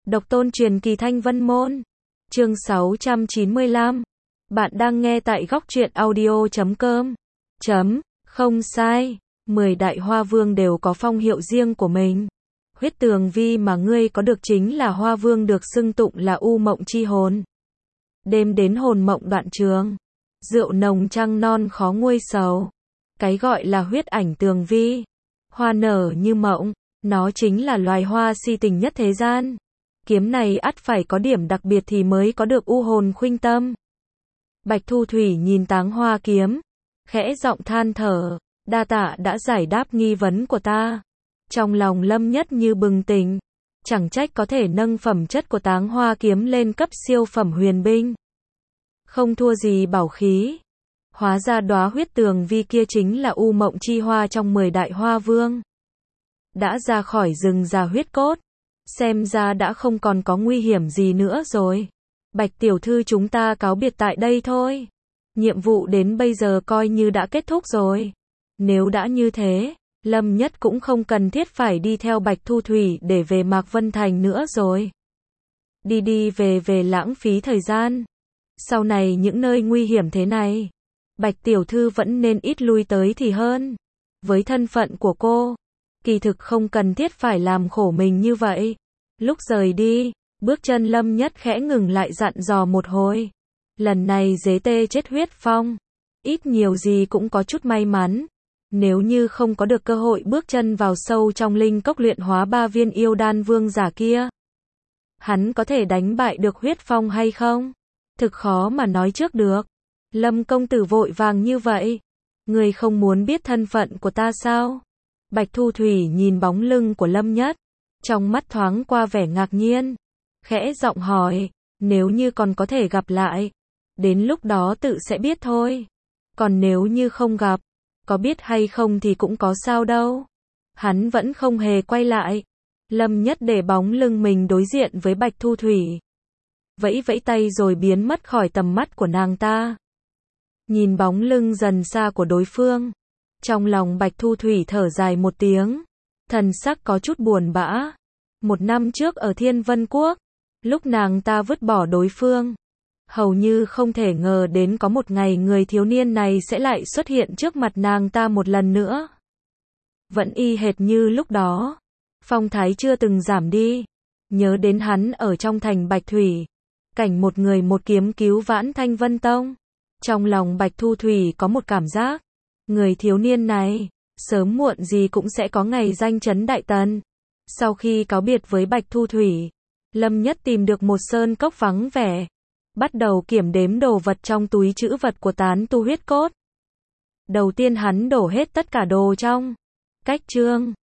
Độc tôn truyền kỳ Thanh Vân Môn. Chương 695. Bạn đang nghe tại góc truyện audio.com. Không sai, 10 đại hoa vương đều có phong hiệu riêng của mình. Huyết tường vi mà ngươi có được chính là hoa vương được xưng tụng là u mộng chi hồn. Đêm đến hồn mộng đoạn trường, rượu nồng trăng non khó nguôi sầu. Cái gọi là huyết ảnh tường vi, hoa nở như mộng, nó chính là loài hoa si tình nhất thế gian. Kiếm này ắt phải có điểm đặc biệt thì mới có được u hồn khuynh tâm. Bạch Thu Thủy nhìn Táng Hoa kiếm, khẽ giọng than thở, đa tạ đã giải đáp nghi vấn của ta. Trong lòng Lâm Nhất như bừng tỉnh, chẳng trách có thể nâng phẩm chất của Táng Hoa kiếm lên cấp siêu phẩm huyền binh. Không thua gì bảo khí. Hóa ra đóa huyết tường vi kia chính là u mộng chi hoa trong 10 đại hoa vương. Đã ra khỏi rừng già huyết cốt, xem ra đã không còn có nguy hiểm gì nữa rồi. Bạch tiểu thư, chúng ta cáo biệt tại đây thôi. Nhiệm vụ đến bây giờ coi như đã kết thúc rồi. Nếu đã như thế, Lâm Nhất cũng không cần thiết phải đi theo Bạch Thu Thủy để về Mạc Vân Thành nữa rồi. Đi đi về về lãng phí thời gian. Sau này những nơi nguy hiểm thế này, Bạch tiểu thư vẫn nên ít lui tới thì hơn. Với thân phận của cô, kỳ thực không cần thiết phải làm khổ mình như vậy. Lúc rời đi, bước chân Lâm Nhất khẽ ngừng lại dặn dò một hồi. Lần này dế tê chết huyết phong, ít nhiều gì cũng có chút may mắn. Nếu như không có được cơ hội bước chân vào sâu trong linh cốc luyện hóa 3 viên yêu đan vương giả kia, hắn có thể đánh bại được huyết phong hay không? Thực khó mà nói trước được. Lâm công tử vội vàng như vậy, người không muốn biết thân phận của ta sao? Bạch Thu Thủy nhìn bóng lưng của Lâm Nhất, trong mắt thoáng qua vẻ ngạc nhiên, khẽ giọng hỏi, nếu như còn có thể gặp lại, đến lúc đó tự sẽ biết thôi. Còn nếu như không gặp, có biết hay không thì cũng có sao đâu. Hắn vẫn không hề quay lại. Lâm Nhất để bóng lưng mình đối diện với Bạch Thu Thủy, vẫy vẫy tay rồi biến mất khỏi tầm mắt của nàng ta. Nhìn bóng lưng dần xa của đối phương, trong lòng Bạch Thu Thủy thở dài một tiếng, thần sắc có chút buồn bã. 1 năm trước ở Thiên Vân Quốc, lúc nàng ta vứt bỏ đối phương, hầu như không thể ngờ đến có một ngày người thiếu niên này sẽ lại xuất hiện trước mặt nàng ta một lần nữa. Vẫn y hệt như lúc đó, phong thái chưa từng giảm đi. Nhớ đến hắn ở trong thành Bạch Thủy, cảnh một người một kiếm cứu vãn Thanh Vân Tông, trong lòng Bạch Thu Thủy có một cảm giác, người thiếu niên này, sớm muộn gì cũng sẽ có ngày danh chấn Đại Tần. Sau khi cáo biệt với Bạch Thu Thủy, Lâm Nhất tìm được một sơn cốc vắng vẻ, bắt đầu kiểm đếm đồ vật trong túi trữ vật của tán tu huyết cốt. Đầu tiên hắn đổ hết tất cả đồ trong cách trương,